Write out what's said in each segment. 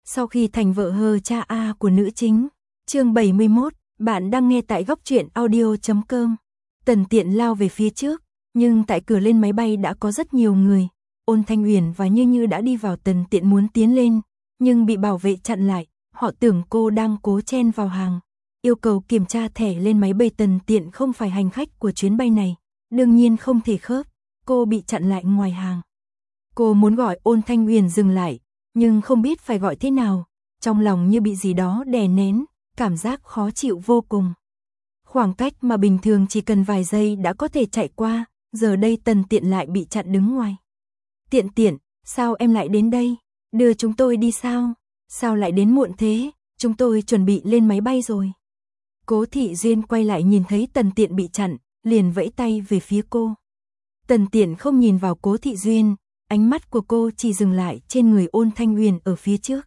Sau khi thành vợ hờ cha A của nữ chính. Chương 71, bạn đang nghe tại góc truyện audio.com. Tần Tiện lao về phía trước, nhưng tại cửa lên máy bay đã có rất nhiều người. Ôn Thanh Uyển và Như Như đã đi vào. Tần Tiện muốn tiến lên, nhưng bị bảo vệ chặn lại. Họ tưởng cô đang cố chen vào hàng, yêu cầu kiểm tra thẻ lên máy bay. Tần Tiện không phải hành khách của chuyến bay này, đương nhiên không thể khớp. Cô bị chặn lại ngoài hàng. Cô muốn gọi Ôn Thanh Uyển dừng lại, nhưng không biết phải gọi thế nào. Trong lòng như bị gì đó đè nén, cảm giác khó chịu vô cùng. Khoảng cách mà bình thường chỉ cần vài giây đã có thể chạy qua, giờ đây Tần Tiện lại bị chặn đứng ngoài. Tiện Tiện, sao em lại đến đây? Đưa chúng tôi đi sao? Sao lại đến muộn thế? Chúng tôi chuẩn bị lên máy bay rồi. Cố Thị Duyên quay lại nhìn thấy Tần Tiện bị chặn, liền vẫy tay về phía cô. Tần Tiện không nhìn vào Cố Thị Duyên, ánh mắt của cô chỉ dừng lại trên người Ôn Thanh Uyển ở phía trước.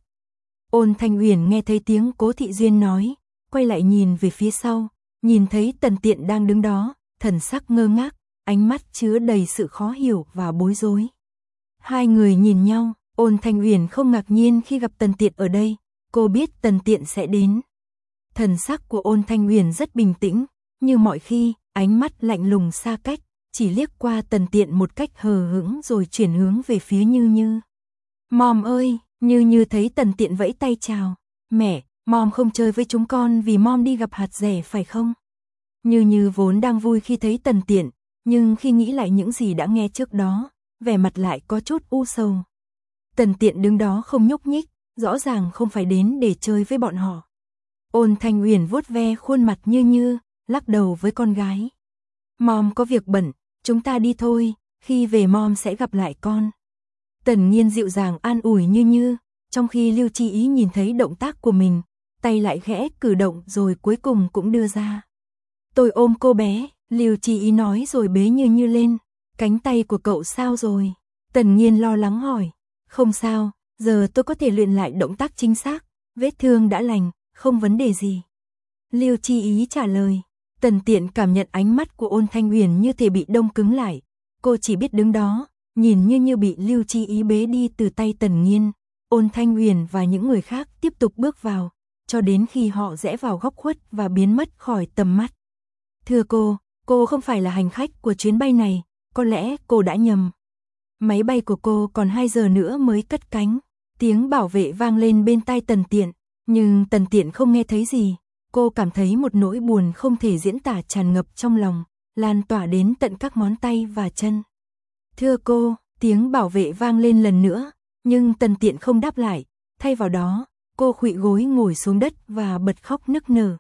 Ôn Thanh Uyển nghe thấy tiếng Cố Thị Duyên nói, quay lại nhìn về phía sau, nhìn thấy Tần Tiện đang đứng đó, thần sắc ngơ ngác, ánh mắt chứa đầy sự khó hiểu và bối rối. Hai người nhìn nhau, Ôn Thanh Uyển không ngạc nhiên khi gặp Tần Tiện ở đây, cô biết Tần Tiện sẽ đến. Thần sắc của Ôn Thanh Uyển rất bình tĩnh, như mọi khi, ánh mắt lạnh lùng xa cách, chỉ liếc qua Tần Tiện một cách hờ hững rồi chuyển hướng về phía Như Như. Mom ơi! Như Như thấy Tần Tiện vẫy tay chào. Mẹ, Mom không chơi với chúng con vì Mom đi gặp hạt rẻ phải không? Như Như vốn đang vui khi thấy Tần Tiện, nhưng khi nghĩ lại những gì đã nghe trước đó, vẻ mặt lại có chút u sầu. Tần Tiện đứng đó không nhúc nhích, rõ ràng không phải đến để chơi với bọn họ. Ôn Thanh Uyển vuốt ve khuôn mặt Như Như, lắc đầu với con gái. Mom có việc bận, chúng ta đi thôi, khi về Mom sẽ gặp lại con. Tần Nhiên dịu dàng an ủi Như Như, trong khi Lưu Chi Ý nhìn thấy động tác của mình, tay lại khẽ cử động rồi cuối cùng cũng đưa ra. Tôi ôm cô bé, Lưu Chi Ý nói rồi bế Như Như lên. Cánh tay của cậu sao rồi? Tần Nhiên lo lắng hỏi. Không sao, giờ tôi có thể luyện lại động tác chính xác, vết thương đã lành, không vấn đề gì. Lưu Chi Ý trả lời. Tần Tiện cảm nhận ánh mắt của Ôn Thanh Uyển như thể bị đông cứng lại. Cô chỉ biết đứng đó, nhìn Như Như bị Lưu Chi Ý bế đi từ tay Tần Nhiên. Ôn Thanh Uyển và những người khác tiếp tục bước vào, cho đến khi họ rẽ vào góc khuất và biến mất khỏi tầm mắt. Thưa cô không phải là hành khách của chuyến bay này, có lẽ cô đã nhầm. Máy bay của cô còn 2 giờ nữa mới cất cánh. Tiếng bảo vệ vang lên bên tai Tần Tiện, nhưng Tần Tiện không nghe thấy gì. Cô cảm thấy một nỗi buồn không thể diễn tả tràn ngập trong lòng, lan tỏa đến tận các ngón tay và chân. Thưa cô, tiếng bảo vệ vang lên lần nữa, nhưng Tần Tiện không đáp lại, thay vào đó, cô khuỵu gối ngồi xuống đất và bật khóc nức nở.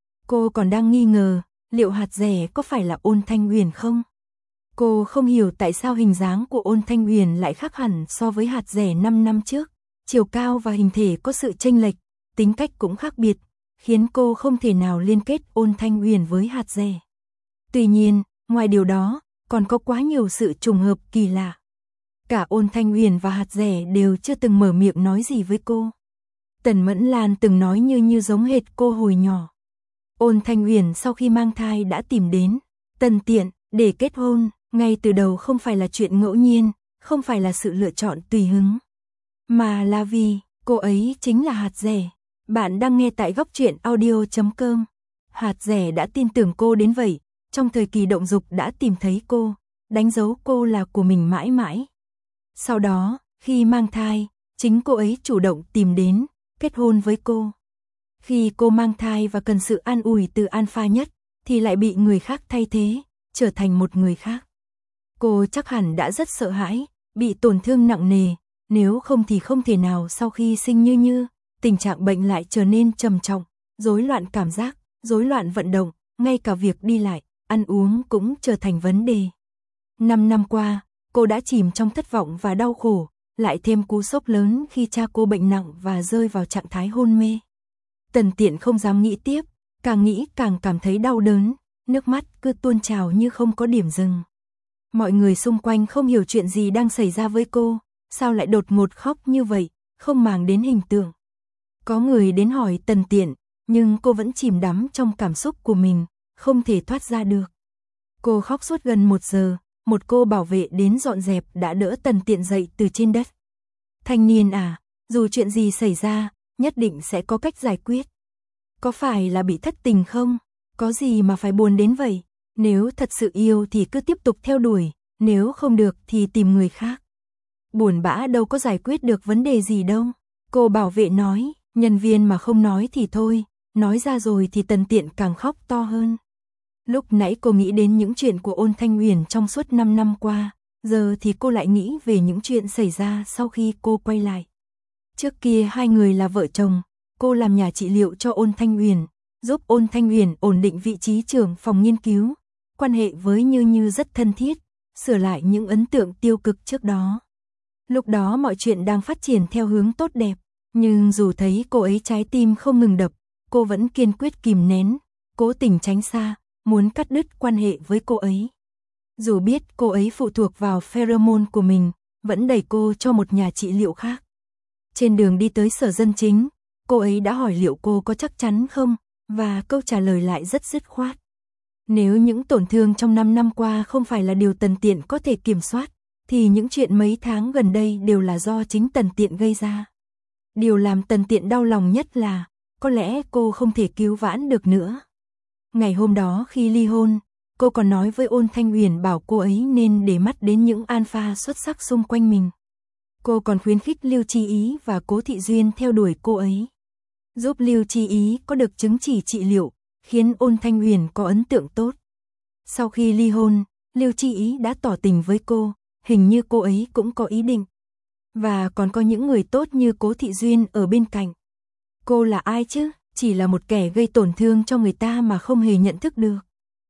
Cô còn đang nghi ngờ, liệu hạt rẻ có phải là Ôn Thanh Uyển không? Cô không hiểu tại sao hình dáng của Ôn Thanh Uyển lại khác hẳn so với hạt rẻ 5 năm trước, chiều cao và hình thể có sự chênh lệch, tính cách cũng khác biệt, khiến cô không thể nào liên kết Ôn Thanh Uyển với hạt rẻ. Tuy nhiên, ngoài điều đó, còn có quá nhiều sự trùng hợp kỳ lạ. Cả Ôn Thanh Uyển và hạt rẻ đều chưa từng mở miệng nói gì với cô. Tần Mẫn Lan từng nói Như giống hệt cô hồi nhỏ. Ôn Thanh Uyển sau khi mang thai đã tìm đến Tần Tiện để kết hôn, ngay từ đầu không phải là chuyện ngẫu nhiên, không phải là sự lựa chọn tùy hứng, mà là vì cô ấy chính là hạt rẻ. Bạn đang nghe tại góc truyện audio.com. Hạt rẻ đã tin tưởng cô đến vậy, trong thời kỳ động dục đã tìm thấy cô, đánh dấu cô là của mình mãi mãi. Sau đó, khi mang thai, chính cô ấy chủ động tìm đến, kết hôn với cô. Khi cô mang thai và cần sự an ủi từ alpha nhất, thì lại bị người khác thay thế, trở thành một người khác. Cô chắc hẳn đã rất sợ hãi, bị tổn thương nặng nề, nếu không thì không thể nào sau khi sinh Như, tình trạng bệnh lại trở nên trầm trọng, rối loạn cảm giác, rối loạn vận động, ngay cả việc đi lại, ăn uống cũng trở thành vấn đề. 5 năm qua, cô đã chìm trong thất vọng và đau khổ, lại thêm cú sốc lớn khi cha cô bệnh nặng và rơi vào trạng thái hôn mê. Tần Tiện không dám nghĩ tiếp, càng nghĩ càng cảm thấy đau đớn, nước mắt cứ tuôn trào như không có điểm dừng. Mọi người xung quanh không hiểu chuyện gì đang xảy ra với cô, sao lại đột ngột khóc như vậy, không màng đến hình tượng. Có người đến hỏi Tần Tiện, nhưng cô vẫn chìm đắm trong cảm xúc của mình, không thể thoát ra được. Cô khóc suốt gần 1 giờ, một cô bảo vệ đến dọn dẹp đã đỡ Tần Tiện dậy từ trên đất. Thanh niên à, Dù chuyện gì xảy ra, nhất định sẽ có cách giải quyết. Có phải là bị thất tình không? Có gì mà phải buồn đến vậy? Nếu thật sự yêu thì cứ tiếp tục theo đuổi, nếu không được thì tìm người khác. Buồn bã đâu có giải quyết được vấn đề gì đâu. Cô bảo vệ nói, nhân viên mà không nói thì thôi, nói ra rồi thì Tần Tiện càng khóc to hơn. Lúc nãy cô nghĩ đến những chuyện của Ôn Thanh Uyển trong suốt 5 năm qua, giờ thì cô lại nghĩ về những chuyện xảy ra sau khi cô quay lại. Trước kia hai người là vợ chồng, cô làm nhà trị liệu cho Ôn Thanh Uyển, giúp Ôn Thanh Uyển ổn định vị trí trưởng phòng nghiên cứu, quan hệ với Như Như rất thân thiết, sửa lại những ấn tượng tiêu cực trước đó. Lúc đó mọi chuyện đang phát triển theo hướng tốt đẹp, nhưng dù thấy cô ấy trái tim không ngừng đập, cô vẫn kiên quyết kìm nén, cố tình tránh xa, muốn cắt đứt quan hệ với cô ấy. Dù biết cô ấy phụ thuộc vào pheromone của mình, vẫn đẩy cô cho một nhà trị liệu khác. Trên đường đi tới sở dân chính, cô ấy đã hỏi liệu cô có chắc chắn không, và câu trả lời lại rất dứt khoát. Nếu những tổn thương trong 5 năm qua không phải là điều Tần Tiện có thể kiểm soát, thì những chuyện mấy tháng gần đây đều là do chính Tần Tiện gây ra. Điều làm Tần Tiện đau lòng nhất là, có lẽ cô không thể cứu vãn được nữa. Ngày hôm đó khi ly hôn, cô còn nói với Ôn Thanh Uyển bảo cô ấy nên để mắt đến những alpha xuất sắc xung quanh mình. Cô còn khuyến khích Lưu Chi Ý và Cố Thị Duyên theo đuổi cô ấy. Giúp Lưu Chi Ý có được chứng chỉ trị liệu, khiến Ôn Thanh Uyển có ấn tượng tốt. Sau khi ly hôn, Lưu Chi Ý đã tỏ tình với cô, hình như cô ấy cũng có ý định. Và còn có những người tốt như Cố Thị Duyên ở bên cạnh. Cô là ai chứ? Chỉ là một kẻ gây tổn thương cho người ta mà không hề nhận thức được.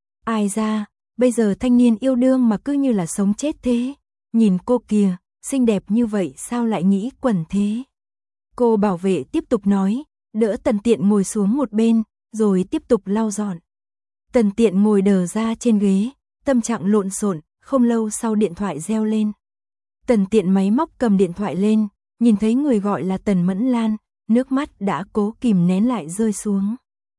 Ai ra, bây giờ thanh niên yêu đương mà cứ như là sống chết thế. Nhìn cô kìa, xinh đẹp như vậy sao lại nghĩ quẩn thế. Cô bảo vệ tiếp tục nói, đỡ Tần Tiện ngồi xuống một bên, rồi tiếp tục lau dọn. Tần Tiện ngồi đờ ra trên ghế, tâm trạng lộn xộn, không lâu sau điện thoại reo lên. Tần Tiện máy móc cầm điện thoại lên, nhìn thấy người gọi là Tần Mẫn Lan, nước mắt đã cố kìm nén lại rơi xuống.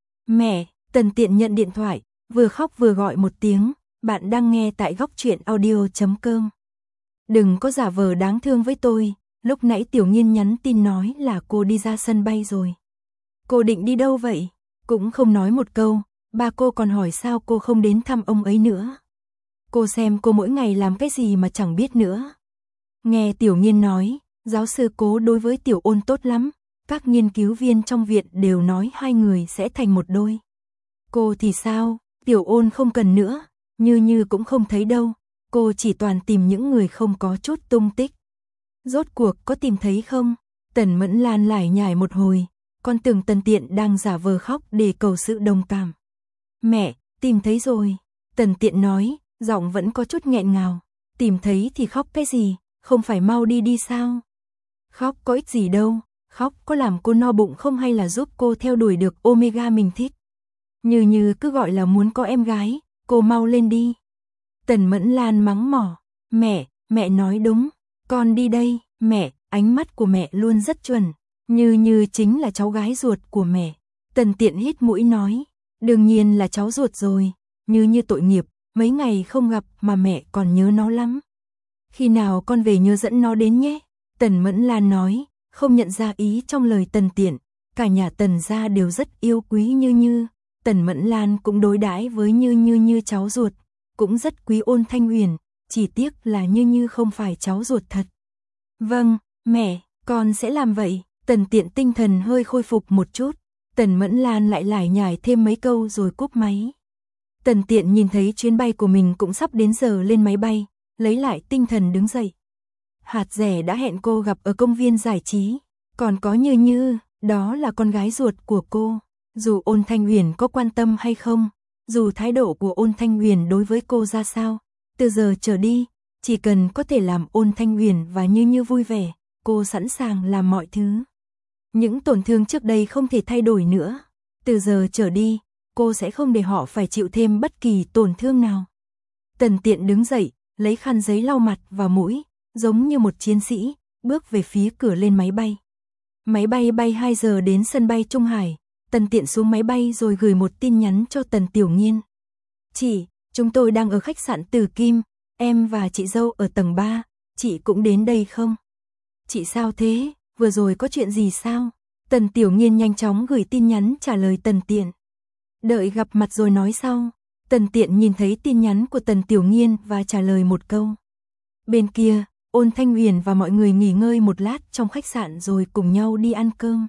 Mẹ, Tần Tiện nhận điện thoại, vừa khóc vừa gọi một tiếng, bạn đang nghe tại Góc Truyện Audio.com. Đừng có giả vờ đáng thương với tôi, lúc nãy Tiểu Nghiên nhắn tin nói là cô đi ra sân bay rồi. Cô định đi đâu vậy? Cũng không nói một câu, ba cô còn hỏi sao cô không đến thăm ông ấy nữa. Cô xem cô mỗi ngày làm cái gì mà chẳng biết nữa. Nghe Tiểu Nghiên nói, giáo sư Cố đối với Tiểu Ôn tốt lắm, các nghiên cứu viên trong viện đều nói hai người sẽ thành một đôi. Cô thì sao? Tiểu Ôn không cần nữa, Như cũng không thấy đâu, cô chỉ toàn tìm những người không có chút tung tích. Rốt cuộc có tìm thấy không? Tần Mẫn Lan lải nhải một hồi, con tưởng Tần Tiện đang giả vờ khóc để cầu sự đồng cảm. Mẹ, tìm thấy rồi, Tần Tiện nói, giọng vẫn có chút nghẹn ngào. Tìm thấy thì khóc cái gì, không phải mau đi đi sao? Khóc có ích gì đâu, khóc có làm cô no bụng không hay là giúp cô theo đuổi được Omega mình thích. Như cứ gọi là muốn có em gái, cô mau lên đi. Tần Mẫn Lan mắng mỏ, mẹ nói đúng, con đi đây, mẹ, ánh mắt của mẹ luôn rất chuẩn, Như chính là cháu gái ruột của mẹ. Tần Tiện hít mũi nói, đương nhiên là cháu ruột rồi, Như tội nghiệp, mấy ngày không gặp mà mẹ còn nhớ nó lắm. Khi nào con về nhớ dẫn nó đến nhé. Tần Mẫn Lan nói, không nhận ra ý trong lời Tần Tiện, cả nhà Tần gia đều rất yêu quý Như. Tần Mẫn Lan cũng đối đãi với Như cháu ruột, cũng rất quý Ôn Thanh Uyển, chỉ tiếc là Như không phải cháu ruột thật. Vâng, mẹ, con sẽ làm vậy. Tần Tiện tinh thần hơi khôi phục một chút, Tần Mẫn Lan lại lải nhải thêm mấy câu rồi cúp máy. Tần Tiện nhìn thấy chuyến bay của mình cũng sắp đến giờ lên máy bay, lấy lại tinh thần đứng dậy. Hạt Rẻ đã hẹn cô gặp ở công viên giải trí, còn có Như, đó là con gái ruột của cô. Dù Ôn Thanh Uyển có quan tâm hay không, dù thái độ của Ôn Thanh Uyển đối với cô ra sao, từ giờ trở đi, chỉ cần có thể làm Ôn Thanh Uyển và Như vui vẻ, cô sẵn sàng làm mọi thứ. Những tổn thương trước đây không thể thay đổi nữa, từ giờ trở đi, cô sẽ không để họ phải chịu thêm bất kỳ tổn thương nào. Tần Tiện đứng dậy, lấy khăn giấy lau mặt và mũi, giống như một chiến sĩ, bước về phía cửa lên máy bay. Máy bay bay 2 giờ đến sân bay Trung Hải, Tần Tiện xuống máy bay rồi gửi một tin nhắn cho Tần Tiểu Nghiên. Chị, chúng tôi đang ở khách sạn Từ Kim, em và chị dâu ở tầng 3, chị cũng đến đây không? Chị sao thế? vừa rồi có chuyện gì sao? Tần Tiểu Nghiên nhanh chóng gửi tin nhắn trả lời Tần Tiện. Đợi gặp mặt rồi nói sau. Tần Tiện nhìn thấy tin nhắn của Tần Tiểu Nghiên và trả lời một câu. Bên kia, Ôn Thanh Huyền và mọi người nghỉ ngơi một lát trong khách sạn rồi cùng nhau đi ăn cơm.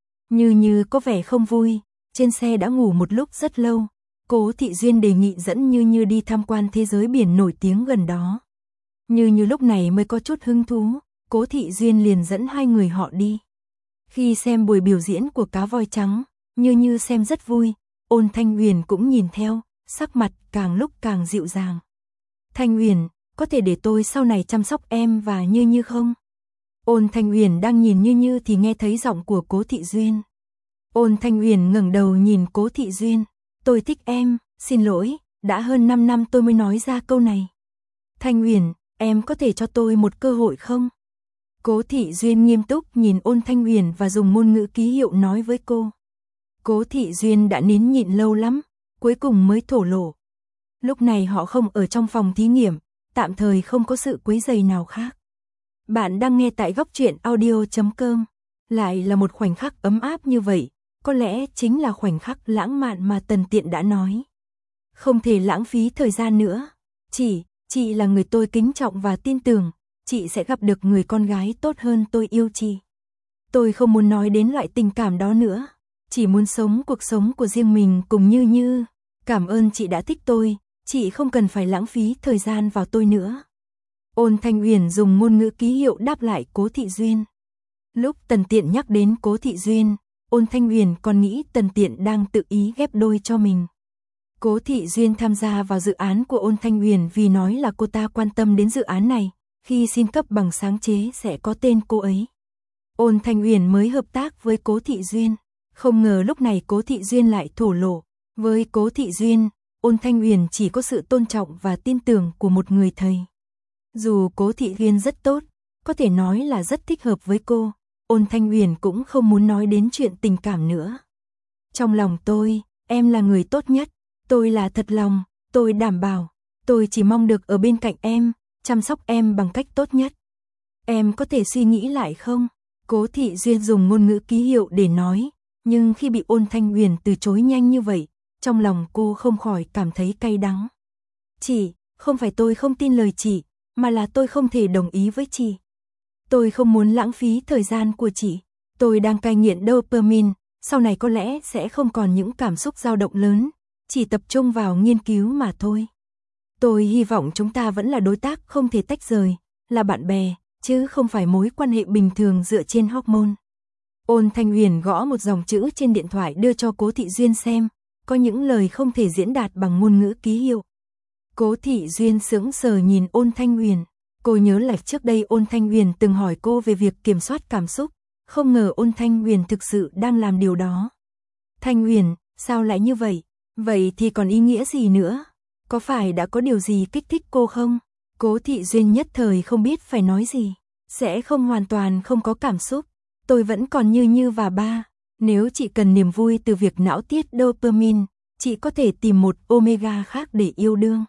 Như có vẻ không vui, trên xe đã ngủ một lúc rất lâu. Cố Thị Duyên đề nghị dẫn Như đi tham quan thế giới biển nổi tiếng gần đó. Như lúc này mới có chút hứng thú, Cố Thị Duyên liền dẫn hai người họ đi. Khi xem buổi biểu diễn của cá voi trắng, Như xem rất vui, Ôn Thanh Huyền cũng nhìn theo, sắc mặt càng lúc càng dịu dàng. Thanh Huyền, có thể để tôi sau này chăm sóc em và Như không? Ôn Thanh Huyền đang nhìn Như thì nghe thấy giọng của Cố Thị Duyên. Ôn Thanh Huyền ngẩng đầu nhìn Cố Thị Duyên. Tôi thích em, xin lỗi, đã hơn 5 năm tôi mới nói ra câu này. Thanh Huyền, em có thể cho tôi một cơ hội không? Cố Thị Duyên nghiêm túc nhìn Ôn Thanh Huyền và dùng ngôn ngữ ký hiệu nói với cô. Cố Thị Duyên đã nín nhịn lâu lắm, cuối cùng mới thổ lộ. Lúc này họ không ở trong phòng thí nghiệm, tạm thời không có sự quấy rầy nào khác. Bạn đang nghe tại góc truyện audio.com. Lại là một khoảnh khắc ấm áp như vậy, có lẽ chính là khoảnh khắc lãng mạn mà Tần Tiện đã nói. Không thể lãng phí thời gian nữa. Chị là người tôi kính trọng và tin tưởng, chị sẽ gặp được người con gái tốt hơn tôi yêu chị. Tôi không muốn nói đến loại tình cảm đó nữa, chỉ muốn sống cuộc sống của riêng mình cùng Như. Cảm ơn chị đã thích tôi, chị không cần phải lãng phí thời gian vào tôi nữa. Ôn Thanh Huyền dùng ngôn ngữ ký hiệu đáp lại Cố Thị Duyên. Lúc Tần Tiện nhắc đến Cố Thị Duyên, Ôn Thanh Huyền còn nghĩ Tần Tiện đang tự ý ghép đôi cho mình. Cố Thị Duyên tham gia vào dự án của Ôn Thanh Huyền vì nói là cô ta quan tâm đến dự án này, khi xin cấp bằng sáng chế sẽ có tên cô ấy. Ôn Thanh Huyền mới hợp tác với Cố Thị Duyên, không ngờ lúc này Cố Thị Duyên lại thổ lộ. Với Cố Thị Duyên, Ôn Thanh Huyền chỉ có sự tôn trọng và tin tưởng của một người thầy. Dù Cố Thị Duyên rất tốt, có thể nói là rất thích hợp với cô, Ôn Thanh Huyền cũng không muốn nói đến chuyện tình cảm nữa. Trong lòng tôi, em là người tốt nhất, tôi là thật lòng, tôi đảm bảo, tôi chỉ mong được ở bên cạnh em, chăm sóc em bằng cách tốt nhất. Em có thể suy nghĩ lại không? Cố Thị Duyên dùng ngôn ngữ ký hiệu để nói, nhưng khi bị Ôn Thanh Huyền từ chối nhanh như vậy, trong lòng cô không khỏi cảm thấy cay đắng. Chị, không phải tôi không tin lời chị, mà là tôi không thể đồng ý với chị. Tôi không muốn lãng phí thời gian của chị. Tôi đang cai nghiện dopamine, sau này có lẽ sẽ không còn những cảm xúc dao động lớn, chỉ tập trung vào nghiên cứu mà thôi. Tôi hy vọng chúng ta vẫn là đối tác không thể tách rời, là bạn bè, chứ không phải mối quan hệ bình thường dựa trên hormone. Ôn Thanh Huyền gõ một dòng chữ trên điện thoại đưa cho Cố Thị Duyên xem, có những lời không thể diễn đạt bằng ngôn ngữ ký hiệu. Cố Thị Duyên sững sờ nhìn Ôn Thanh Huyền. Cô nhớ lại trước đây Ôn Thanh Huyền từng hỏi cô về việc kiểm soát cảm xúc, không ngờ Ôn Thanh Huyền thực sự đang làm điều đó. Thanh Huyền, sao lại như vậy? Vậy thì còn ý nghĩa gì nữa? Có phải đã có điều gì kích thích cô không? Cố Thị Duyên nhất thời không biết phải nói gì. Sẽ không hoàn toàn không có cảm xúc. Tôi vẫn còn Như và ba. Nếu chị cần niềm vui từ việc não tiết dopamine, chị có thể tìm một omega khác để yêu đương.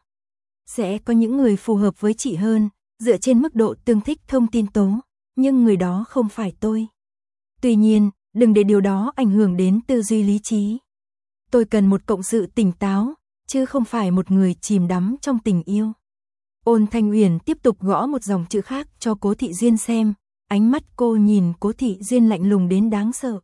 Sẽ có những người phù hợp với chị hơn, dựa trên mức độ tương thích thông tin tố, nhưng người đó không phải tôi. Tuy nhiên, đừng để điều đó ảnh hưởng đến tư duy lý trí. Tôi cần một cộng sự tỉnh táo, chứ không phải một người chìm đắm trong tình yêu. Ôn Thanh Huyền tiếp tục gõ một dòng chữ khác cho Cố Thị Duyên xem, ánh mắt cô nhìn Cố Thị Duyên lạnh lùng đến đáng sợ.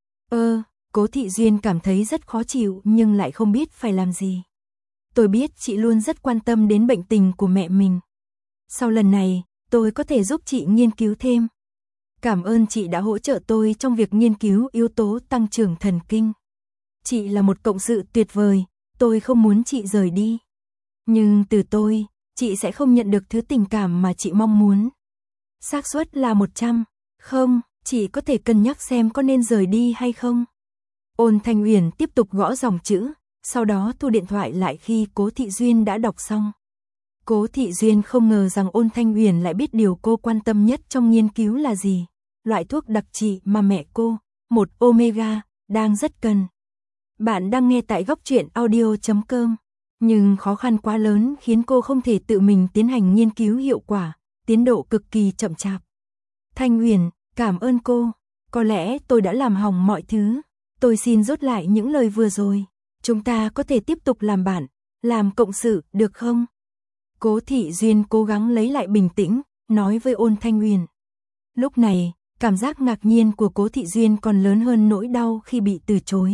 Cố Thị Duyên cảm thấy rất khó chịu nhưng lại không biết phải làm gì. Tôi biết chị luôn rất quan tâm đến bệnh tình của mẹ mình. Sau lần này, tôi có thể giúp chị nghiên cứu thêm. Cảm ơn chị đã hỗ trợ tôi trong việc nghiên cứu yếu tố tăng trưởng thần kinh. Chị là một cộng sự tuyệt vời, tôi không muốn chị rời đi. Nhưng từ tôi, chị sẽ không nhận được thứ tình cảm mà chị mong muốn. Xác suất là 100. Không, chị có thể cân nhắc xem có nên rời đi hay không. Ôn Thanh Huyền tiếp tục gõ dòng chữ, sau đó thu điện thoại lại khi Cố Thị Duyên đã đọc xong. Cố Thị Duyên không ngờ rằng Ôn Thanh Huyền lại biết điều cô quan tâm nhất trong nghiên cứu là gì. Loại thuốc đặc trị mà mẹ cô, một omega, đang rất cần. Bạn đang nghe tại góc truyện audio.com. Nhưng khó khăn quá lớn khiến cô không thể tự mình tiến hành nghiên cứu hiệu quả, tiến độ cực kỳ chậm chạp. Thanh Huyền, Cảm ơn cô, có lẽ tôi đã làm hỏng mọi thứ. Tôi xin rút lại những lời vừa rồi. Chúng ta có thể tiếp tục làm bạn, làm cộng sự, được không? Cố Thị Duyên cố gắng lấy lại bình tĩnh, nói với Ôn Thanh Huyền. Lúc này, cảm giác ngạc nhiên của Cố Thị Duyên còn lớn hơn nỗi đau khi bị từ chối.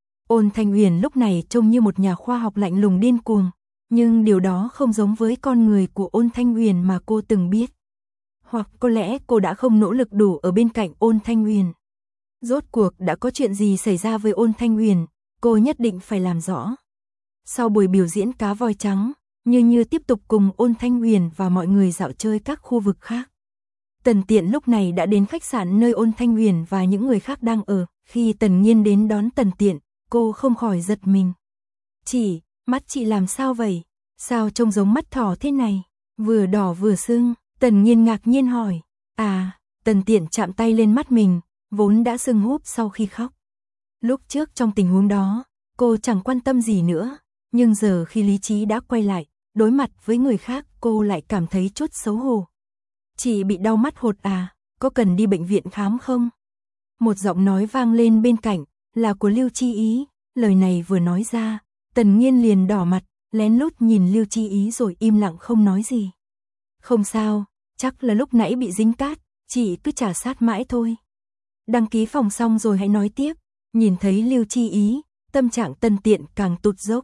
Ôn Thanh Huyền lúc này trông như một nhà khoa học lạnh lùng điên cuồng, nhưng điều đó không giống với con người của Ôn Thanh Huyền mà cô từng biết. Hoặc có lẽ cô đã không nỗ lực đủ ở bên cạnh Ôn Thanh Huyền. Rốt cuộc đã có chuyện gì xảy ra với Ôn Thanh Huyền, cô nhất định phải làm rõ. Sau buổi biểu diễn cá voi trắng, Như tiếp tục cùng Ôn Thanh Huyền và mọi người dạo chơi các khu vực khác. Tần Tiện lúc này đã đến khách sạn nơi Ôn Thanh Huyền và những người khác đang ở. Khi Tần Nhiên đến đón Tần Tiện, cô không khỏi giật mình. Chị, mắt chị làm sao vậy? Sao trông giống mắt thỏ thế này? Vừa đỏ vừa sưng. Tần Nhiên ngạc nhiên hỏi. À, Tần Tiện chạm tay lên mắt mình, vốn đã sưng húp sau khi khóc. Lúc trước trong tình huống đó, cô chẳng quan tâm gì nữa, nhưng giờ khi lý trí đã quay lại, đối mặt với người khác cô lại cảm thấy chút xấu hổ. Chị bị đau mắt hột à, có cần đi bệnh viện khám không? Một giọng nói vang lên bên cạnh, là của Lưu Chi Ý. Lời này vừa nói ra, Tần Nhiên liền đỏ mặt, lén lút nhìn Lưu Chi Ý rồi im lặng không nói gì. Không sao, chắc là lúc nãy bị dính cát, chị cứ trà sát mãi thôi. Đăng ký phòng xong rồi hãy nói tiếp. Nhìn thấy Lưu Chi Ý, tâm trạng Tần Tiện càng tụt dốc.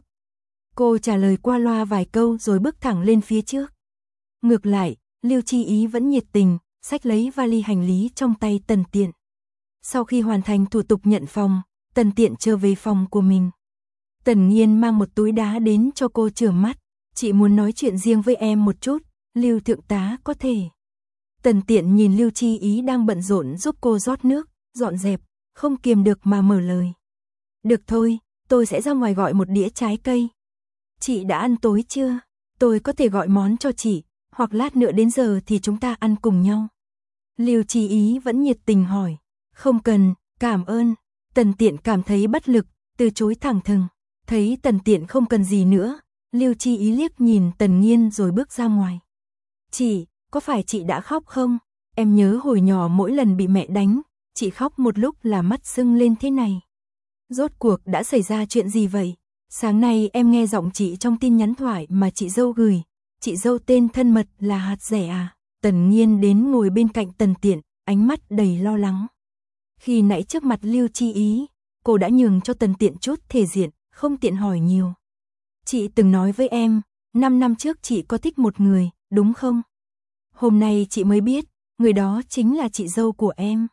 Cô trả lời qua loa vài câu rồi bước thẳng lên phía trước. Ngược lại, Lưu Chi Ý vẫn nhiệt tình, xách lấy vali hành lý trong tay Tần Tiện. Sau khi hoàn thành thủ tục nhận phòng, Tần Tiện trở về phòng của mình. Tần Nhiên mang một túi đá đến cho cô rửa mắt. Chị muốn nói chuyện riêng với em một chút, Lưu thượng tá có thể. Tần Tiện nhìn Lưu Chi Ý đang bận rộn giúp cô rót nước, dọn dẹp, không kiềm được mà mở lời. Được thôi, tôi sẽ ra ngoài gọi một đĩa trái cây. Chị đã ăn tối chưa? Tôi có thể gọi món cho chị, hoặc lát nữa đến giờ thì chúng ta ăn cùng nhau. Lưu Chi Ý vẫn nhiệt tình hỏi. Không cần, cảm ơn. Tần Tiện cảm thấy bất lực, từ chối thẳng thừng. Thấy Tần Tiện không cần gì nữa, Lưu Chi Ý liếc nhìn Tần Nhiên rồi bước ra ngoài. Chị, có phải chị đã khóc không? Em nhớ hồi nhỏ mỗi lần bị mẹ đánh, chị khóc một lúc là mắt sưng lên thế này. Rốt cuộc đã xảy ra chuyện gì vậy? Sáng nay em nghe giọng chị trong tin nhắn thoại mà chị dâu gửi. Chị dâu tên thân mật là Hạt Rẻ à? Tần Nhiên đến ngồi bên cạnh Tần Tiện, ánh mắt đầy lo lắng. Khi nãy trước mặt Lưu Chi Ý, cô đã nhường cho Tần Tiện chút thể diện, không tiện hỏi nhiều. Chị từng nói với em, 5 năm trước chị có thích một người, đúng không? Hôm nay chị mới biết, người đó chính là chị dâu của em.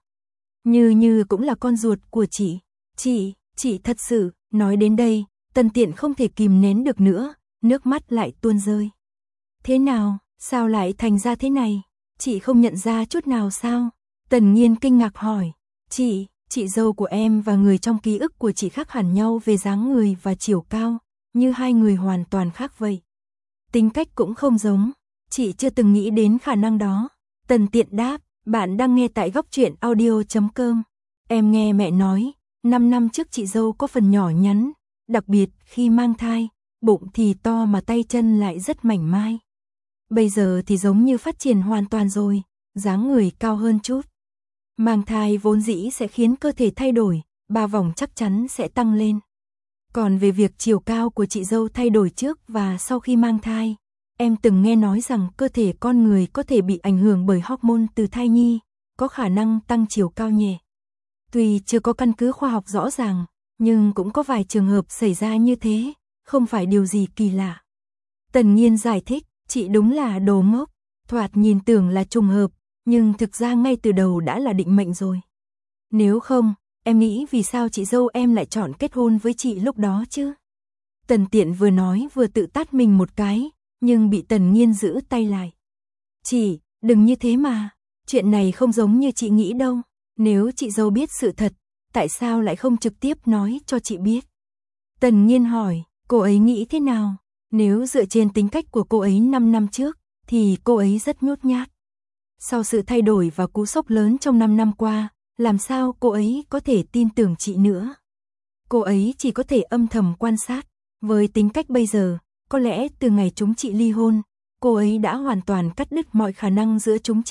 Như cũng là con ruột của chị. Chị thật sự, nói đến đây, Tần Tiện không thể kìm nén được nữa, nước mắt lại tuôn rơi. Thế nào, sao lại thành ra thế này? Chị không nhận ra chút nào sao? Tần Nhiên kinh ngạc hỏi. Chị dâu của em và người trong ký ức của chị khác hẳn nhau về dáng người và chiều cao, như hai người hoàn toàn khác vậy. Tính cách cũng không giống, chị chưa từng nghĩ đến khả năng đó. Tần Tiện đáp, bạn đang nghe tại góc truyện audio.com. Em nghe mẹ nói, 5 năm trước chị dâu có phần nhỏ nhắn, đặc biệt khi mang thai, bụng thì to mà tay chân lại rất mảnh mai. Bây giờ thì giống như phát triển hoàn toàn rồi, dáng người cao hơn chút. Mang thai vốn dĩ sẽ khiến cơ thể thay đổi, 3 vòng chắc chắn sẽ tăng lên. Còn về việc chiều cao của chị dâu thay đổi trước và sau khi mang thai, em từng nghe nói rằng cơ thể con người có thể bị ảnh hưởng bởi hormone từ thai nhi, có khả năng tăng chiều cao nhẹ. Tuy chưa có căn cứ khoa học rõ ràng, nhưng cũng có vài trường hợp xảy ra như thế, không phải điều gì kỳ lạ. Tần Nhiên giải thích, chị đúng là đồ ngốc, thoạt nhìn tưởng là trùng hợp, nhưng thực ra ngay từ đầu đã là định mệnh rồi. Nếu không, em nghĩ vì sao chị dâu em lại chọn kết hôn với chị lúc đó chứ? Tần Tiện vừa nói vừa tự tát mình một cái, nhưng bị Tần Nhiên giữ tay lại. Chị, đừng như thế mà, chuyện này không giống như chị nghĩ đâu. Nếu chị dâu biết sự thật, tại sao lại không trực tiếp nói cho chị biết? Tần Nhiên hỏi, cô ấy nghĩ thế nào? Nếu dựa trên tính cách của cô ấy 5 năm trước, thì cô ấy rất nhút nhát. Sau sự thay đổi và cú sốc lớn trong 5 năm qua, làm sao cô ấy có thể tin tưởng chị nữa? Cô ấy chỉ có thể âm thầm quan sát. Với tính cách bây giờ, có lẽ từ ngày chúng chị ly hôn, cô ấy đã hoàn toàn cắt đứt mọi khả năng giữa chúng chị.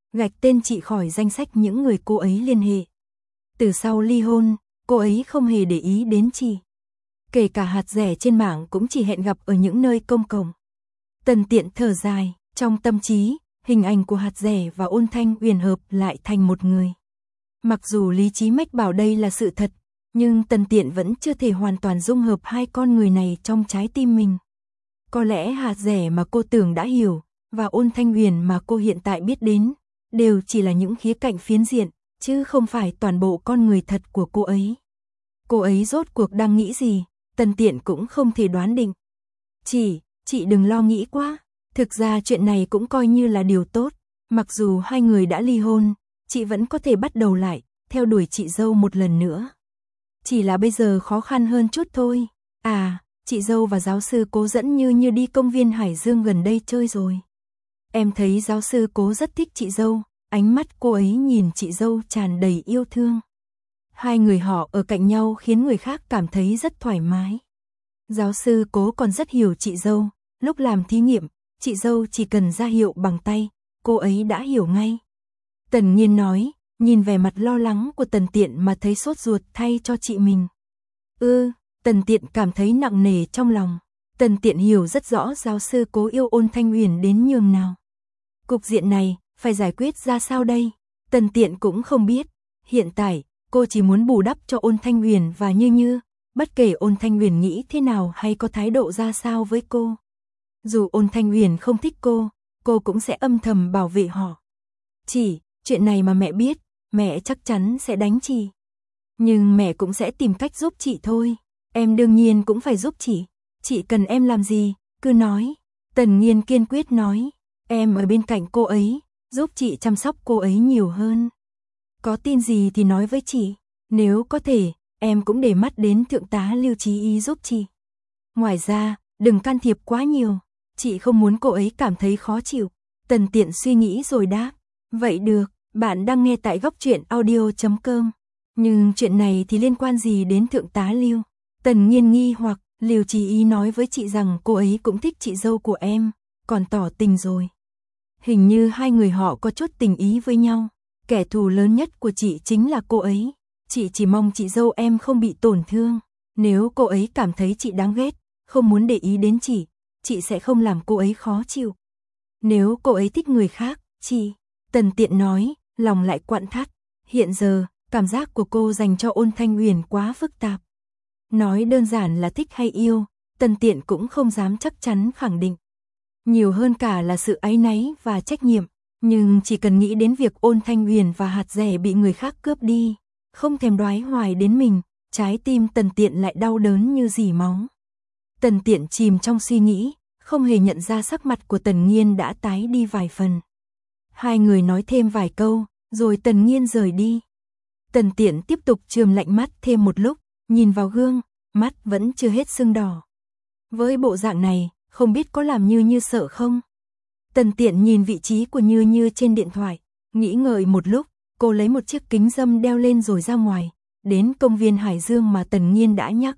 gạch tên chị khỏi danh sách những người cô ấy liên hệ. Từ sau ly hôn, cô ấy không hề để ý đến chị. Kể cả hạt rẻ trên mạng cũng chỉ hẹn gặp ở những nơi công cộng. Tần Tiện thở dài, trong tâm trí, hình ảnh của hạt rẻ và Ôn Thanh Uyển hợp lại thành một người. Mặc dù lý trí mách bảo đây là sự thật, nhưng Tần Tiện vẫn chưa thể hoàn toàn dung hợp hai con người này trong trái tim mình. Có lẽ hạt rẻ mà cô tưởng đã hiểu, và Ôn Thanh Uyển mà cô hiện tại biết đến, đều chỉ là những khía cạnh phiến diện, chứ không phải toàn bộ con người thật của cô ấy. Cô ấy rốt cuộc đang nghĩ gì, Tần Tiện cũng không thể đoán định. Chị đừng lo nghĩ quá, thực ra chuyện này cũng coi như là điều tốt, mặc dù hai người đã ly hôn, chị vẫn có thể bắt đầu lại, theo đuổi chị dâu một lần nữa. Chỉ là bây giờ khó khăn hơn chút thôi. À, chị dâu và giáo sư Cố dẫn Như đi công viên Hải Dương gần đây chơi rồi. Em thấy giáo sư Cố rất thích chị dâu, ánh mắt cô ấy nhìn chị dâu tràn đầy yêu thương. Hai người họ ở cạnh nhau khiến người khác cảm thấy rất thoải mái. Giáo sư Cố còn rất hiểu chị dâu, lúc làm thí nghiệm, chị dâu chỉ cần ra hiệu bằng tay, cô ấy đã hiểu ngay. Tần Nhiên nói, nhìn vẻ mặt lo lắng của Tần Tiện mà thấy sốt ruột thay cho chị mình. Tần Tiện cảm thấy nặng nề trong lòng. Tần Tiện hiểu rất rõ giáo sư Cố yêu Ôn Thanh Uyển đến nhường nào. Cục diện này, phải giải quyết ra sao đây? Tần Tiện cũng không biết. Hiện tại, cô chỉ muốn bù đắp cho Ôn Thanh Uyển và Như, bất kể Ôn Thanh Uyển nghĩ thế nào hay có thái độ ra sao với cô. Dù Ôn Thanh Uyển không thích cô cũng sẽ âm thầm bảo vệ họ. Chuyện này mà mẹ biết, mẹ chắc chắn sẽ đánh chị. Nhưng mẹ cũng sẽ tìm cách giúp chị thôi. Em đương nhiên cũng phải giúp chị. Chị cần em làm gì, cứ nói. Tần Nhiên kiên quyết nói. Em ở bên cạnh cô ấy, giúp chị chăm sóc cô ấy nhiều hơn. Có tin gì thì nói với chị. Nếu có thể, em cũng để mắt đến thượng tá Lưu Chí Ý giúp chị. Ngoài ra, đừng can thiệp quá nhiều. Chị không muốn cô ấy cảm thấy khó chịu. Tần Tiện suy nghĩ rồi đáp. Vậy được, bạn đang nghe tại Góc Truyện Audio.com. Nhưng chuyện này thì liên quan gì đến thượng tá Lưu? Tần Nhiên nghi hoặc, Lưu Chí Ý nói với chị rằng cô ấy cũng thích chị dâu của em, còn tỏ tình rồi. Hình như hai người họ có chút tình ý với nhau. Kẻ thù lớn nhất của chị chính là cô ấy. Chị chỉ mong chị dâu em không bị tổn thương. Nếu cô ấy cảm thấy chị đáng ghét, không muốn để ý đến chị sẽ không làm cô ấy khó chịu. Nếu cô ấy thích người khác, Tần Tiện nói, lòng lại quặn thắt. Hiện giờ, cảm giác của cô dành cho Ôn Thanh Uyển quá phức tạp. Nói đơn giản là thích hay yêu, Tần Tiện cũng không dám chắc chắn khẳng định. Nhiều hơn cả là sự áy náy và trách nhiệm, nhưng chỉ cần nghĩ đến việc Ôn Thanh Uyển và hạt rẻ bị người khác cướp đi, không thèm đoái hoài đến mình, trái tim Tần Tiện lại đau đớn như rỉ máu. Tần Tiện chìm trong suy nghĩ, không hề nhận ra sắc mặt của Tần Nhiên đã tái đi vài phần. Hai người nói thêm vài câu, rồi Tần Nhiên rời đi. Tần Tiện tiếp tục chườm lạnh mắt thêm một lúc, nhìn vào gương, mắt vẫn chưa hết sưng đỏ. Với bộ dạng này, không biết có làm Như sợ không? Tần Tiện nhìn vị trí của Như trên điện thoại, nghĩ ngợi một lúc, cô lấy một chiếc kính râm đeo lên rồi ra ngoài, đến công viên Hải Dương mà Tần Nhiên đã nhắc.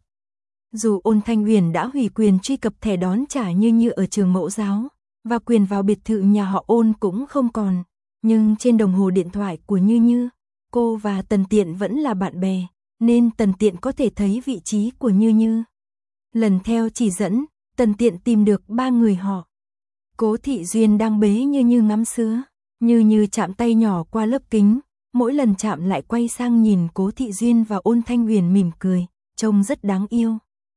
Dù Ôn Thanh Uyển đã hủy quyền truy cập thẻ đón trả Như ở trường mẫu giáo, và quyền vào biệt thự nhà họ Ôn cũng không còn, nhưng trên đồng hồ điện thoại của Như, cô và Tần Tiện vẫn là bạn bè, nên Tần Tiện có thể thấy vị trí của Như. Lần theo chỉ dẫn, Tần Tiện tìm được ba người họ. Cố Thị Duyên đang bế Như ngắm sữa, Như chạm tay nhỏ qua lớp kính, mỗi lần chạm lại quay sang nhìn Cố Thị Duyên và Ôn Thanh Uyển mỉm cười, trông rất đáng yêu.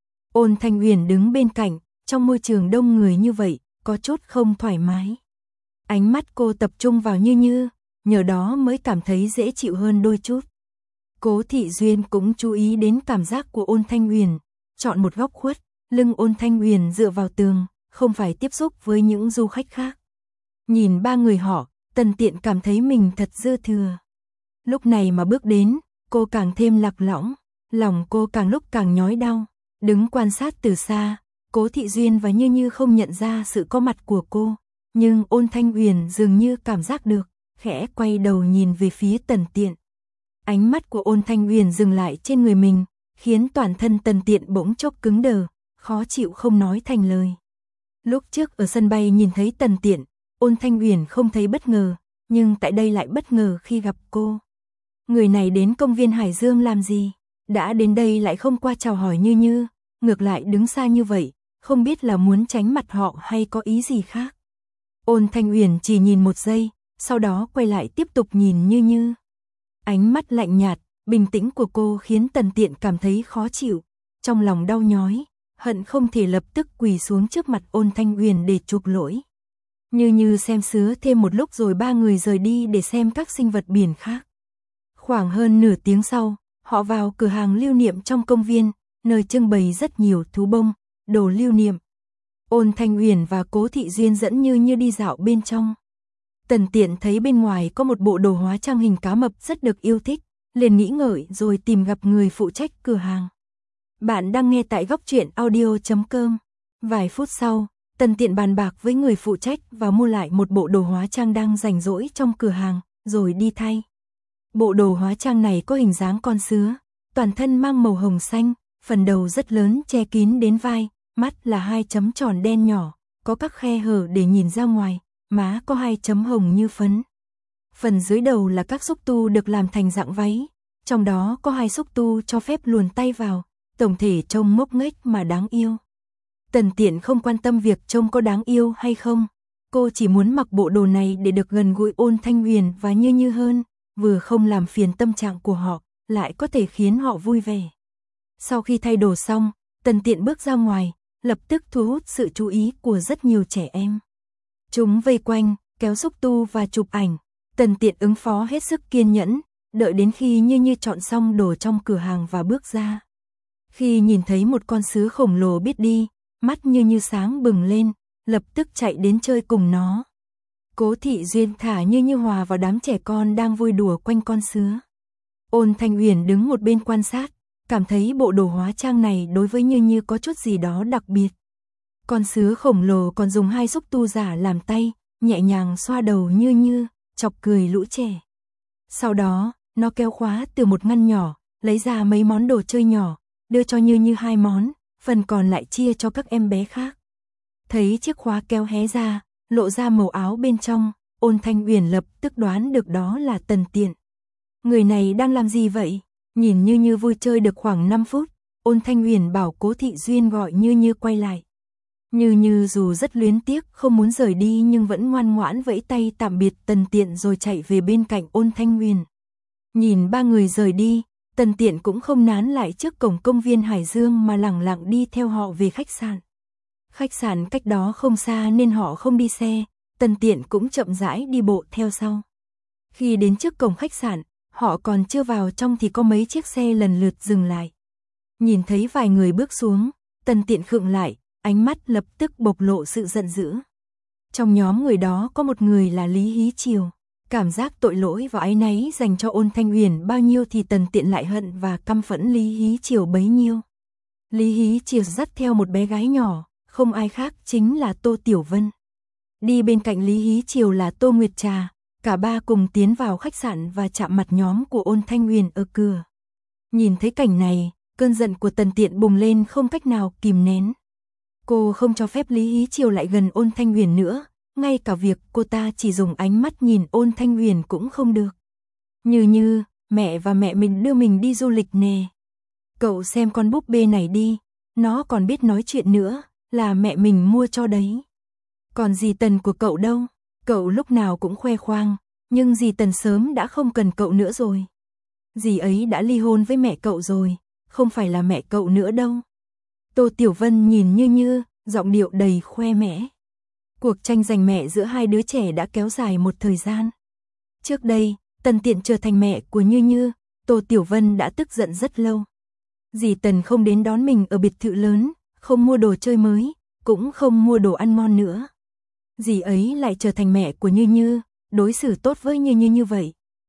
Ôn Thanh Uyển đứng bên cạnh, trong môi trường đông người như vậy, có chút không thoải mái. Ánh mắt cô tập trung vào Như, nhờ đó mới cảm thấy dễ chịu hơn đôi chút. Cố Thị Duyên cũng chú ý đến cảm giác của Ôn Thanh Uyển, chọn một góc khuất, lưng Ôn Thanh Uyển dựa vào tường, không phải tiếp xúc với những du khách khác. Nhìn ba người họ, Tần Tiện cảm thấy mình thật dư thừa. Lúc này mà bước đến, cô càng thêm lạc lõng, lòng cô càng lúc càng nhói đau. Đứng quan sát từ xa, Cố Thị Duyên và Như không nhận ra sự có mặt của cô, nhưng Ôn Thanh Uyển dường như cảm giác được, khẽ quay đầu nhìn về phía Tần Tiện. Ánh mắt của Ôn Thanh Uyển dừng lại trên người mình, khiến toàn thân Tần Tiện bỗng chốc cứng đờ, khó chịu không nói thành lời. Lúc trước ở sân bay nhìn thấy Tần Tiện, Ôn Thanh Uyển không thấy bất ngờ, nhưng tại đây lại bất ngờ khi gặp cô. Người này đến công viên Hải Dương làm gì? Đã đến đây lại không qua chào hỏi Như Như, ngược lại đứng xa như vậy, không biết là muốn tránh mặt họ hay có ý gì khác. Ôn Thanh Uyển chỉ nhìn một giây, sau đó quay lại tiếp tục nhìn Như Như. Ánh mắt lạnh nhạt, bình tĩnh của cô khiến Tần Tiện cảm thấy khó chịu, trong lòng đau nhói, hận không thể lập tức quỳ xuống trước mặt Ôn Thanh Uyển để chuộc lỗi. Như Như xem sứa thêm một lúc rồi ba người rời đi để xem các sinh vật biển khác. Khoảng hơn nửa tiếng sau, họ vào cửa hàng lưu niệm trong công viên, nơi trưng bày rất nhiều thú bông, đồ lưu niệm. Ôn Thanh Uyển và Cố Thị Duyên dẫn Như Như đi dạo bên trong. Tần Tiện thấy bên ngoài có một bộ đồ hóa trang hình cá mập rất được yêu thích, liền nghĩ ngợi rồi tìm gặp người phụ trách cửa hàng. Bạn đang nghe tại góc truyện audio.com. Vài phút sau, Tần Tiện bàn bạc với người phụ trách và mua lại một bộ đồ hóa trang đang rảnh rỗi trong cửa hàng, rồi đi thay. Bộ đồ hóa trang này có hình dáng con sứa, toàn thân mang màu hồng xanh, phần đầu rất lớn che kín đến vai, mắt là 2 chấm tròn đen nhỏ, có các khe hở để nhìn ra ngoài, má có 2 chấm hồng như phấn. Phần dưới đầu là các xúc tu được làm thành dạng váy, trong đó có 2 xúc tu cho phép luồn tay vào, tổng thể trông ngốc nghếch mà đáng yêu. Tần Tiện không quan tâm việc trông có đáng yêu hay không, cô chỉ muốn mặc bộ đồ này để được gần gũi Ôn Thanh Uyển và Như Như hơn, vừa không làm phiền tâm trạng của họ, lại có thể khiến họ vui vẻ. Sau khi thay đồ xong, Tần Tiện bước ra ngoài, lập tức thu hút sự chú ý của rất nhiều trẻ em. Chúng vây quanh, kéo xúc tu và chụp ảnh. Tần Tiện ứng phó hết sức kiên nhẫn, đợi đến khi Như Như chọn xong đồ trong cửa hàng và bước ra. Khi nhìn thấy một con sứa khổng lồ biết đi, mắt Như Như sáng bừng lên, lập tức chạy đến chơi cùng nó. Cố Thị Duyên thả Như Như hòa vào đám trẻ con đang vui đùa quanh con sứa. Ôn Thanh Uyển đứng một bên quan sát, cảm thấy bộ đồ hóa trang này đối với Như Như có chút gì đó đặc biệt. Con sứa khổng lồ còn dùng 2 xúc tu giả làm tay, nhẹ nhàng xoa đầu Như Như, chọc cười lũ trẻ. Sau đó, nó kéo khóa từ một ngăn nhỏ, lấy ra mấy món đồ chơi nhỏ, đưa cho Như Như 2 món, phần còn lại chia cho các em bé khác. Thấy chiếc khóa kéo hé ra, lộ ra màu áo bên trong, Ôn Thanh Uyển lập tức đoán được đó là Tần Tiện. Người này đang làm gì vậy? Nhìn Như Như vui chơi được khoảng 5 phút, Ôn Thanh Uyển bảo Cố Thị Duyên gọi Như Như quay lại. Như Như dù rất luyến tiếc không muốn rời đi nhưng vẫn ngoan ngoãn vẫy tay tạm biệt Tần Tiện rồi chạy về bên cạnh Ôn Thanh Uyển. Nhìn ba người rời đi, Tần Tiện cũng không nán lại trước cổng công viên Hải Dương mà lẳng lặng đi theo họ về khách sạn. Khách sạn cách đó không xa nên họ không đi xe, Tần Tiện cũng chậm rãi đi bộ theo sau. Khi đến trước cổng khách sạn, họ còn chưa vào trong thì có mấy chiếc xe lần lượt dừng lại. Nhìn thấy vài người bước xuống, Tần Tiện khựng lại, ánh mắt lập tức bộc lộ sự giận dữ. Trong nhóm người đó có một người là Lý Hí Triều. Cảm giác tội lỗi và áy náy dành cho Ôn Thanh Uyển bao nhiêu thì Tần Tiện lại hận và căm phẫn Lý Hí Triều bấy nhiêu. Lý Hí Triều dắt theo một bé gái nhỏ, không ai khác chính là Tô Tiểu Vân. Đi bên cạnh Lý Hí Triều là Tô Nguyệt Trà, cả ba cùng tiến vào khách sạn và chạm mặt nhóm của Ôn Thanh Uyển ở cửa. Nhìn thấy cảnh này, cơn giận của Tần Tiện bùng lên không cách nào kìm nén. Cô không cho phép Lý Hí Triều lại gần Ôn Thanh Uyển nữa, ngay cả việc cô ta chỉ dùng ánh mắt nhìn Ôn Thanh Uyển cũng không được. Như, mẹ và mẹ mình đưa mình đi du lịch nè. Cậu xem con búp bê này đi, nó còn biết nói chuyện nữa, là mẹ mình mua cho đấy. Còn dì Tần của cậu đâu? Cậu lúc nào cũng khoe khoang, nhưng dì Tần sớm đã không cần cậu nữa rồi. Dì ấy đã ly hôn với mẹ cậu rồi, không phải là mẹ cậu nữa đâu. Tô Tiểu Vân nhìn Như, giọng điệu đầy khoe mẽ. Cuộc tranh giành mẹ giữa hai đứa trẻ đã kéo dài một thời gian. Trước đây, Tần Tiện trở thành mẹ của Như, Tô Tiểu Vân đã tức giận rất lâu. Dì Tần không đến đón mình ở biệt thự lớn, không mua đồ chơi mới, cũng không mua đồ ăn ngon nữa. Dì ấy lại trở thành mẹ của Như, đối xử tốt với như vậy.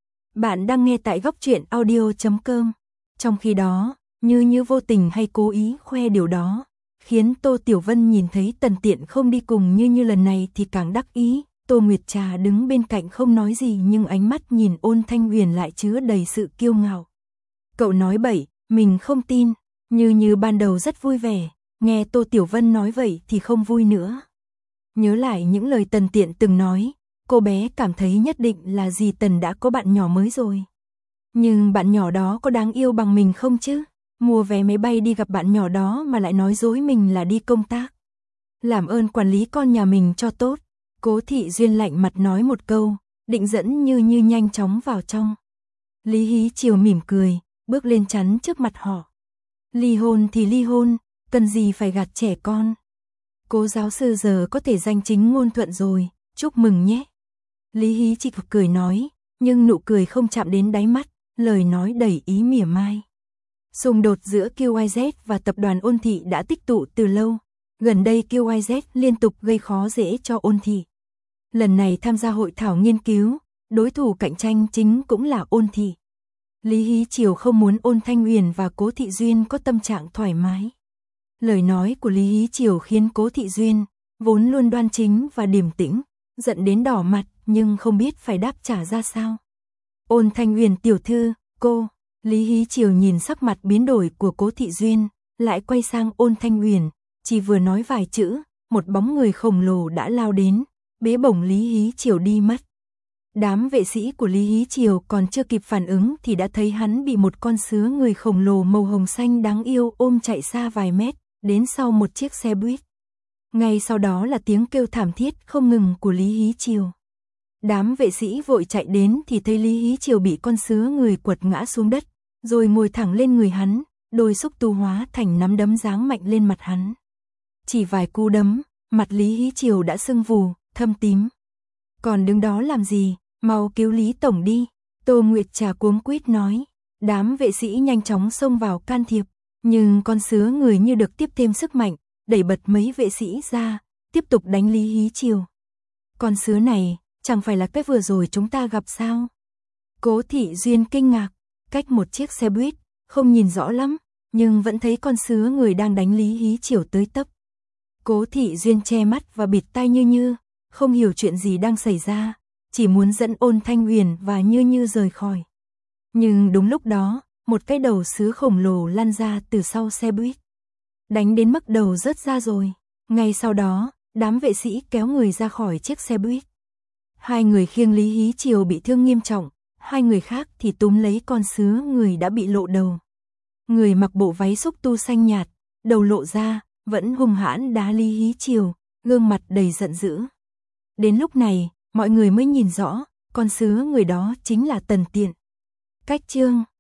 Bạn đang nghe tại góc truyện audio.com. Trong khi đó, Như vô tình hay cố ý khoe điều đó, khiến Tô Tiểu Vân nhìn thấy Tần Tiện không đi cùng Như lần này thì càng đắc ý. Tô Nguyệt Trà đứng bên cạnh không nói gì nhưng ánh mắt nhìn Ôn Thanh Uyển lại chứa đầy sự kiêu ngạo. Cậu nói bậy, mình không tin. Như ban đầu rất vui vẻ, nghe Tô Tiểu Vân nói vậy thì không vui nữa. Nhớ lại những lời Tần Tiện từng nói, cô bé cảm thấy nhất định là dì Tần đã có bạn nhỏ mới rồi. Nhưng bạn nhỏ đó có đáng yêu bằng mình không chứ? Mua vé máy bay đi gặp bạn nhỏ đó mà lại nói dối mình là đi công tác. Làm ơn quản lý con nhà mình cho tốt. Cố Thị Duyên lạnh mặt nói một câu, định dẫn Như Như nhanh chóng vào trong. Lý Hí Chiều mỉm cười, bước lên chắn trước mặt họ. Ly hôn thì ly hôn, cần gì phải gạt trẻ con. Cố giáo sư giờ có thể danh chính ngôn thuận rồi, chúc mừng nhé. Lý Hí chỉ cười nói, nhưng nụ cười không chạm đến đáy mắt, lời nói đầy ý mỉa mai. Xung đột giữa QYZ và tập đoàn Ôn Thị đã tích tụ từ lâu. Gần đây QYZ liên tục gây khó dễ cho Ôn Thị. Lần này tham gia hội thảo nghiên cứu, đối thủ cạnh tranh chính cũng là Ôn Thị. Lý Hí Chiều không muốn Ôn Thanh Huyền và Cố Thị Duyên có tâm trạng thoải mái. Lời nói của Lý Hí Chiều khiến Cố Thị Duyên, vốn luôn đoan chính và điềm tĩnh, giận đến đỏ mặt nhưng không biết phải đáp trả ra sao. Ôn Thanh Huyền tiểu thư, cô. Lý Hí Chiều nhìn sắc mặt biến đổi của Cố Thị Duyên, lại quay sang Ôn Thanh Huyền, chỉ vừa nói vài chữ, một bóng người khổng lồ đã lao đến, bế bổng Lý Hí Chiều đi mất. Đám vệ sĩ của Lý Hí Chiều còn chưa kịp phản ứng thì đã thấy hắn bị một con sứa người khổng lồ màu hồng xanh đáng yêu ôm chạy xa vài mét, đến sau một chiếc xe buýt. Ngay sau đó là tiếng kêu thảm thiết không ngừng của Lý Hí Chiều. Đám vệ sĩ vội chạy đến thì thấy Lý Hí Chiều bị con sứa người quật ngã xuống đất, rồi ngồi thẳng lên người hắn, đôi xúc tu hóa thành nắm đấm giáng mạnh lên mặt hắn. Chỉ vài cú đấm, mặt Lý Hí Chiều đã sưng vù, thâm tím. Còn đứng đó làm gì, mau cứu Lý tổng đi, Tô Nguyệt Trà cuống quýt nói. Đám vệ sĩ nhanh chóng xông vào can thiệp, nhưng con sứa người như được tiếp thêm sức mạnh, đẩy bật mấy vệ sĩ ra, tiếp tục đánh Lý Hí Chiều. Con sứa này, chẳng phải là cái vừa rồi chúng ta gặp sao? Cố Thị Duyên kinh ngạc, cách một chiếc xe buýt, không nhìn rõ lắm, nhưng vẫn thấy con sứa người đang đánh Lý Hí Chiều tới tấp. Cố Thị Duyên che mắt và bịt tai Như Như, không hiểu chuyện gì đang xảy ra, chỉ muốn dẫn Ôn Thanh Huyền và Như Như rời khỏi. Nhưng đúng lúc đó, một cái đầu sứa khổng lồ lăn ra từ sau xe buýt. Đánh đến mức đầu rớt ra rồi. Ngay sau đó, đám vệ sĩ kéo người ra khỏi chiếc xe buýt. Hai người khiêng Lý Hí Chiều bị thương nghiêm trọng, hai người khác thì túm lấy con sứa người đã bị lộ đầu. Người mặc bộ váy xúc tu xanh nhạt, đầu lộ ra, vẫn hung hãn đá Lý Hí Chiều, gương mặt đầy giận dữ. Đến lúc này, mọi người mới nhìn rõ, con sứa người đó chính là Tần Tiện. Cách chương